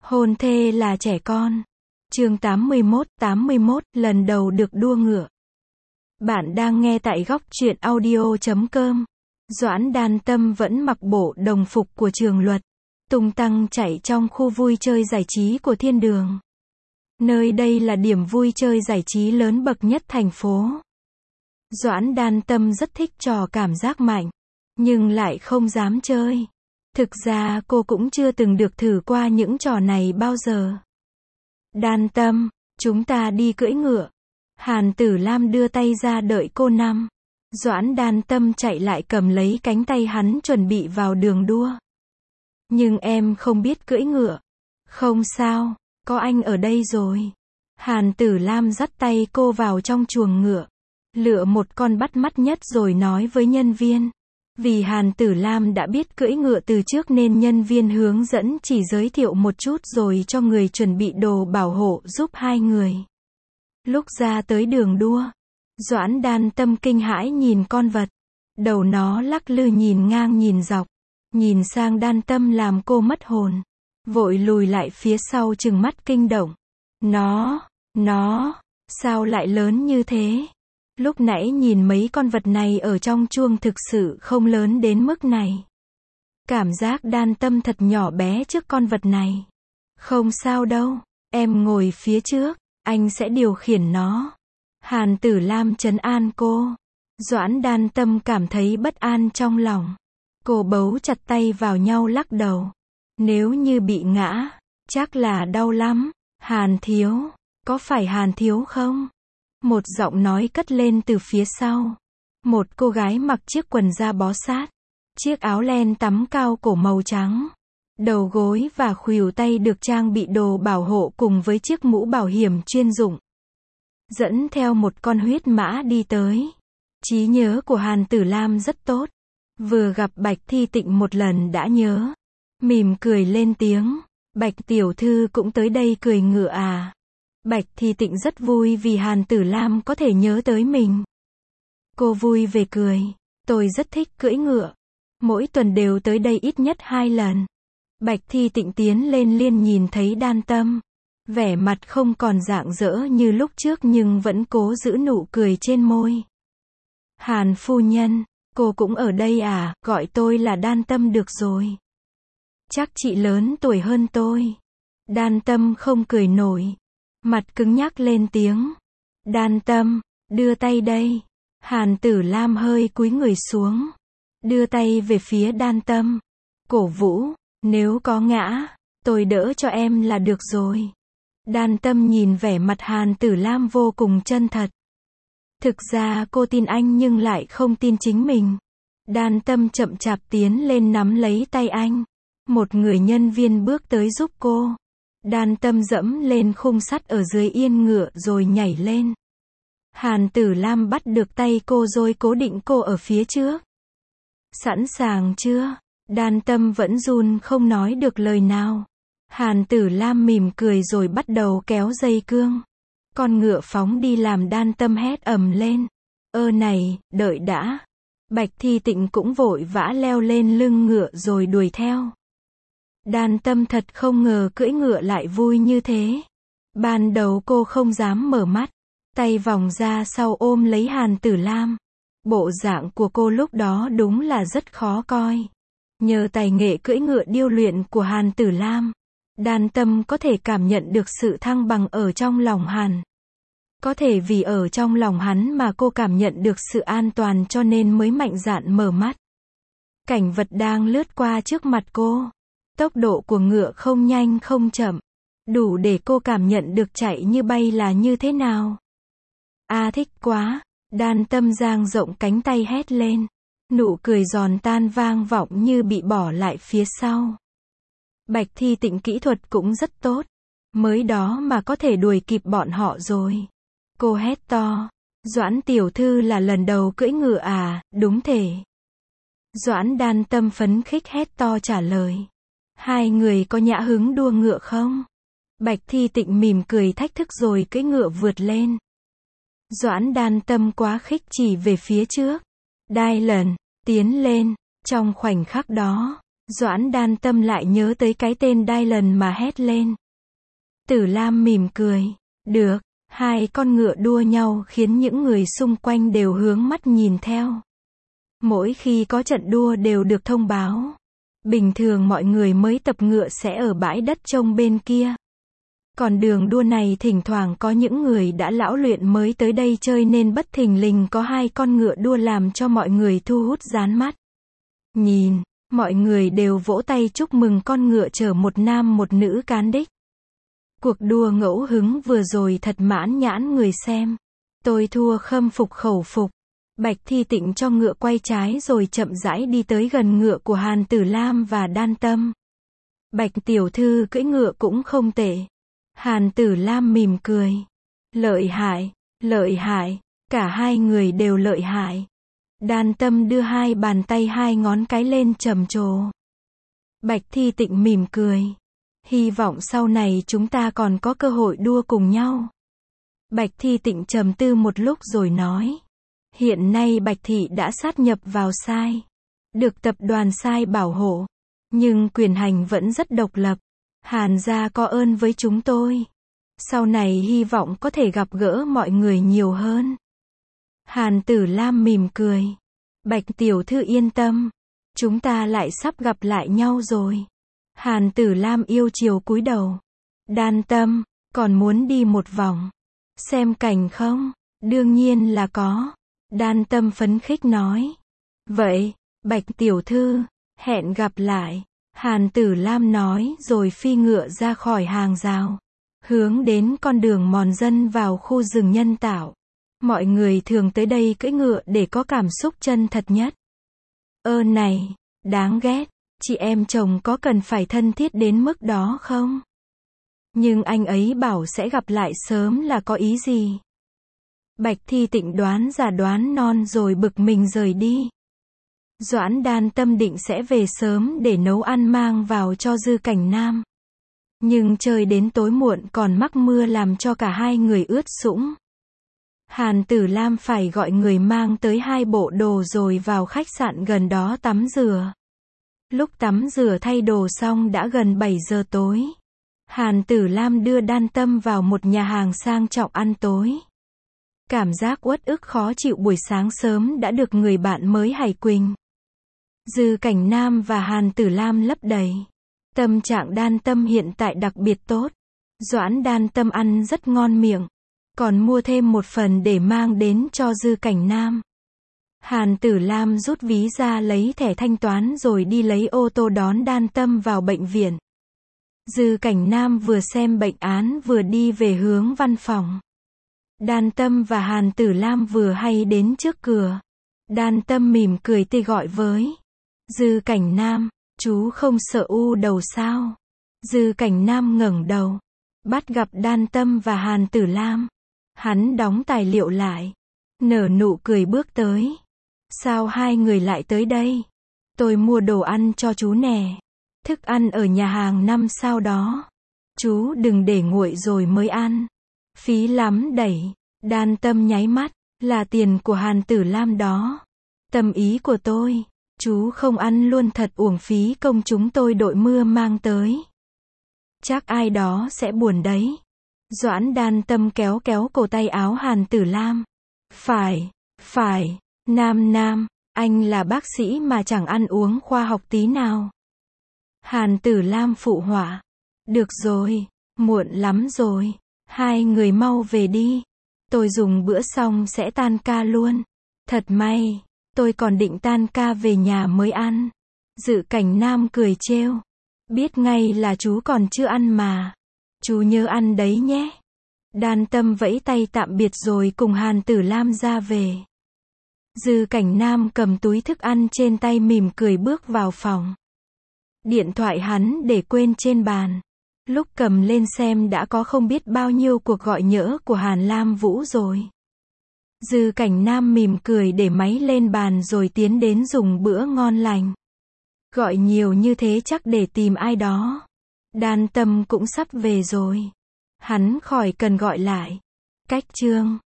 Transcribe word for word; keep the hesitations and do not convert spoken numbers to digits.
Hôn thê là trẻ con. Chương tám mươi mốt, tám mươi mốt, lần đầu được đua ngựa. Bạn đang nghe tại góc truyện audio chấm com. Doãn Đan Tâm vẫn mặc bộ đồng phục của trường luật, tung tăng chạy trong khu vui chơi giải trí của thiên đường. Nơi đây là điểm vui chơi giải trí lớn bậc nhất thành phố. Doãn Đan Tâm rất thích trò cảm giác mạnh, nhưng lại không dám chơi. Thực ra cô cũng chưa từng được thử qua những trò này bao giờ. Đan Tâm, chúng ta đi cưỡi ngựa. Hàn Tử Lam đưa tay ra đợi cô năm. Doãn Đan Tâm chạy lại cầm lấy cánh tay hắn chuẩn bị vào đường đua. Nhưng em không biết cưỡi ngựa. Không sao, có anh ở đây rồi. Hàn Tử Lam dắt tay cô vào trong chuồng ngựa. Lựa một con bắt mắt nhất rồi nói với nhân viên. Vì Hàn Tử Lam đã biết cưỡi ngựa từ trước nên nhân viên hướng dẫn chỉ giới thiệu một chút rồi cho người chuẩn bị đồ bảo hộ giúp hai người. Lúc ra tới đường đua, Doãn Đan Tâm kinh hãi nhìn con vật. Đầu nó lắc lư nhìn ngang nhìn dọc. Nhìn sang Đan Tâm làm cô mất hồn. Vội lùi lại phía sau trừng mắt kinh động. Nó, nó, sao lại lớn như thế? Lúc nãy nhìn mấy con vật này ở trong chuông thực sự không lớn đến mức này. Cảm giác Đan Tâm thật nhỏ bé trước con vật này. Không sao đâu, em ngồi phía trước, anh sẽ điều khiển nó. Hàn Tử Lam trấn an cô. Doãn Đan Tâm cảm thấy bất an trong lòng. Cô bấu chặt tay vào nhau lắc đầu. Nếu như bị ngã, chắc là đau lắm. Hàn thiếu, có phải Hàn thiếu không? Một giọng nói cất lên từ phía sau. Một cô gái mặc chiếc quần da bó sát, chiếc áo len tắm cao cổ màu trắng, đầu gối và khuỷu tay được trang bị đồ bảo hộ cùng với chiếc mũ bảo hiểm chuyên dụng. Dẫn theo một con huyết mã đi tới. Trí nhớ của Hàn Tử Lam rất tốt. Vừa gặp Bạch Thi Tịnh một lần đã nhớ. Mỉm cười lên tiếng. Bạch tiểu thư cũng tới đây cười ngựa à? Bạch Thi Tịnh rất vui vì Hàn Tử Lam có thể nhớ tới mình. Cô vui về cười. Tôi rất thích cưỡi ngựa. Mỗi tuần đều tới đây ít nhất hai lần. Bạch Thi Tịnh tiến lên liền nhìn thấy Đan Tâm. Vẻ mặt không còn rạng rỡ như lúc trước nhưng vẫn cố giữ nụ cười trên môi. Hàn phu nhân, cô cũng ở đây à? Gọi tôi là Đan Tâm được rồi. Chắc chị lớn tuổi hơn tôi. Đan Tâm không cười nổi. Mặt cứng nhắc lên tiếng. Đan Tâm, đưa tay đây. Hàn Tử Lam hơi cúi người xuống. Đưa tay về phía Đan Tâm. Cổ vũ, nếu có ngã, tôi đỡ cho em là được rồi. Đan Tâm nhìn vẻ mặt Hàn Tử Lam vô cùng chân thật. Thực ra cô tin anh nhưng lại không tin chính mình. Đan Tâm chậm chạp tiến lên nắm lấy tay anh. Một người nhân viên bước tới giúp cô. Đan Tâm dẫm lên khung sắt ở dưới yên ngựa rồi nhảy lên. Hàn Tử Lam bắt được tay cô rồi cố định cô ở phía trước. Sẵn sàng chưa? Đan Tâm vẫn run không nói được lời nào. Hàn Tử Lam mỉm cười rồi bắt đầu kéo dây cương. Con ngựa phóng đi làm Đan Tâm hét ầm lên. Ơ này, đợi đã. Bạch Thi Tịnh cũng vội vã leo lên lưng ngựa rồi đuổi theo. Đan Tâm thật không ngờ cưỡi ngựa lại vui như thế. Ban đầu cô không dám mở mắt. Tay vòng ra sau ôm lấy Hàn Tử Lam. Bộ dạng của cô lúc đó đúng là rất khó coi. Nhờ tài nghệ cưỡi ngựa điêu luyện của Hàn Tử Lam, Đan Tâm có thể cảm nhận được sự thăng bằng ở trong lòng Hàn. Có thể vì ở trong lòng hắn mà cô cảm nhận được sự an toàn cho nên mới mạnh dạn mở mắt. Cảnh vật đang lướt qua trước mặt cô. Tốc độ của ngựa không nhanh không chậm. Đủ để cô cảm nhận được chạy như bay là như thế nào. A thích quá. Đan Tâm dang rộng cánh tay hét lên. Nụ cười giòn tan vang vọng như bị bỏ lại phía sau. Bạch Thi Tịnh kỹ thuật cũng rất tốt. Mới đó mà có thể đuổi kịp bọn họ rồi. Cô hét to. Doãn tiểu thư là lần đầu cưỡi ngựa à? Đúng thể. Doãn Đan Tâm phấn khích hét to trả lời. Hai người có nhã hứng đua ngựa không? Bạch Thi Tịnh mỉm cười thách thức rồi cưỡi ngựa vượt lên. Doãn Đan Tâm quá khích chỉ về phía trước. Đai lần, tiến lên. Trong khoảnh khắc đó, Doãn Đan Tâm lại nhớ tới cái tên Dylan mà hét lên. Tử Lam mỉm cười. Được. Hai con ngựa đua nhau khiến những người xung quanh đều hướng mắt nhìn theo. Mỗi khi có trận đua đều được thông báo. Bình thường mọi người mới tập ngựa sẽ ở bãi đất trông bên kia. Còn đường đua này thỉnh thoảng có những người đã lão luyện mới tới đây chơi nên bất thình lình có hai con ngựa đua làm cho mọi người thu hút dán mắt. Nhìn, mọi người đều vỗ tay chúc mừng con ngựa chở một nam một nữ cán đích. Cuộc đua ngẫu hứng vừa rồi thật mãn nhãn người xem. Tôi thua khâm phục khẩu phục. Bạch Thi Tịnh cho ngựa quay trái rồi chậm rãi đi tới gần ngựa của Hàn Tử Lam và Đan Tâm. Bạch tiểu thư cưỡi ngựa cũng không tệ. Hàn Tử Lam mỉm cười. Lợi hại, lợi hại, cả hai người đều lợi hại. Đan Tâm đưa hai bàn tay hai ngón cái lên trầm trồ. Bạch Thi Tịnh mỉm cười. Hy vọng sau này chúng ta còn có cơ hội đua cùng nhau. Bạch Thi Tịnh trầm tư một lúc rồi nói. Hiện nay Bạch Thị đã sát nhập vào Sai. Được tập đoàn Sai bảo hộ. Nhưng quyền hành vẫn rất độc lập. Hàn gia có ơn với chúng tôi. Sau này hy vọng có thể gặp gỡ mọi người nhiều hơn. Hàn Tử Lam mỉm cười. Bạch tiểu thư yên tâm. Chúng ta lại sắp gặp lại nhau rồi. Hàn Tử Lam yêu chiều cúi đầu. Đan Tâm, còn muốn đi một vòng. Xem cảnh không? Đương nhiên là có. Đan Tâm phấn khích nói. Vậy, Bạch tiểu thư, hẹn gặp lại. Hàn Tử Lam nói rồi phi ngựa ra khỏi hàng rào. Hướng đến con đường mòn dân vào khu rừng nhân tạo. Mọi người thường tới đây cưỡi ngựa để có cảm xúc chân thật nhất. Ơ này, đáng ghét. Chị em chồng có cần phải thân thiết đến mức đó không? Nhưng anh ấy bảo sẽ gặp lại sớm là có ý gì? Bạch Thi Tịnh đoán già đoán non rồi bực mình rời đi. Doãn Đan Tâm định sẽ về sớm để nấu ăn mang vào cho Dư Cảnh Nam. Nhưng trời đến tối muộn còn mắc mưa làm cho cả hai người ướt sũng. Hàn Tử Lam phải gọi người mang tới hai bộ đồ rồi vào khách sạn gần đó tắm rửa. Lúc tắm rửa thay đồ xong đã gần bảy giờ tối. Hàn Tử Lam đưa Đan Tâm vào một nhà hàng sang trọng ăn tối. Cảm giác uất ức khó chịu buổi sáng sớm đã được người bạn mới Hải Quỳnh, Dư Cảnh Nam và Hàn Tử Lam lấp đầy. Tâm trạng Đan Tâm hiện tại đặc biệt tốt. Doãn Đan Tâm ăn rất ngon miệng. Còn mua thêm một phần để mang đến cho Dư Cảnh Nam. Hàn Tử Lam rút ví ra lấy thẻ thanh toán rồi đi lấy ô tô đón Đan Tâm vào bệnh viện. Dư Cảnh Nam vừa xem bệnh án vừa đi về hướng văn phòng. Đan Tâm và Hàn Tử Lam vừa hay đến trước cửa. Đan Tâm mỉm cười tươi gọi với Dư Cảnh Nam, chú không sợ u đầu sao? Dư Cảnh Nam ngẩng đầu, bắt gặp Đan Tâm và Hàn Tử Lam. Hắn đóng tài liệu lại, nở nụ cười bước tới. Sao hai người lại tới đây? Tôi mua đồ ăn cho chú nè. Thức ăn ở nhà hàng năm sao đó. Chú đừng để nguội rồi mới ăn. Phí lắm đẩy. Đan Tâm nháy mắt. Là tiền của Hàn Tử Lam đó. Tâm ý của tôi. Chú không ăn luôn thật uổng phí công chúng tôi đội mưa mang tới. Chắc ai đó sẽ buồn đấy. Doãn Đan Tâm kéo kéo cổ tay áo Hàn Tử Lam. Phải, phải, Nam Nam, anh là bác sĩ mà chẳng ăn uống khoa học tí nào. Hàn Tử Lam phụ họa. Được rồi, muộn lắm rồi. Hai người mau về đi. Tôi dùng bữa xong sẽ tan ca luôn. Thật may, tôi còn định tan ca về nhà mới ăn. Dư Cảnh Nam cười trêu. Biết ngay là chú còn chưa ăn mà. Chú nhớ ăn đấy nhé. Đan Tâm vẫy tay tạm biệt rồi cùng Hàn Tử Lam ra về. Dư Cảnh Nam cầm túi thức ăn trên tay mỉm cười bước vào phòng. Điện thoại hắn để quên trên bàn. Lúc cầm lên xem đã có không biết bao nhiêu cuộc gọi nhỡ của Hàn Lam Vũ rồi. Dư Cảnh Nam mỉm cười để máy lên bàn rồi tiến đến dùng bữa ngon lành. Gọi nhiều như thế chắc để tìm ai đó. Đan Tâm cũng sắp về rồi. Hắn khỏi cần gọi lại. Cách chương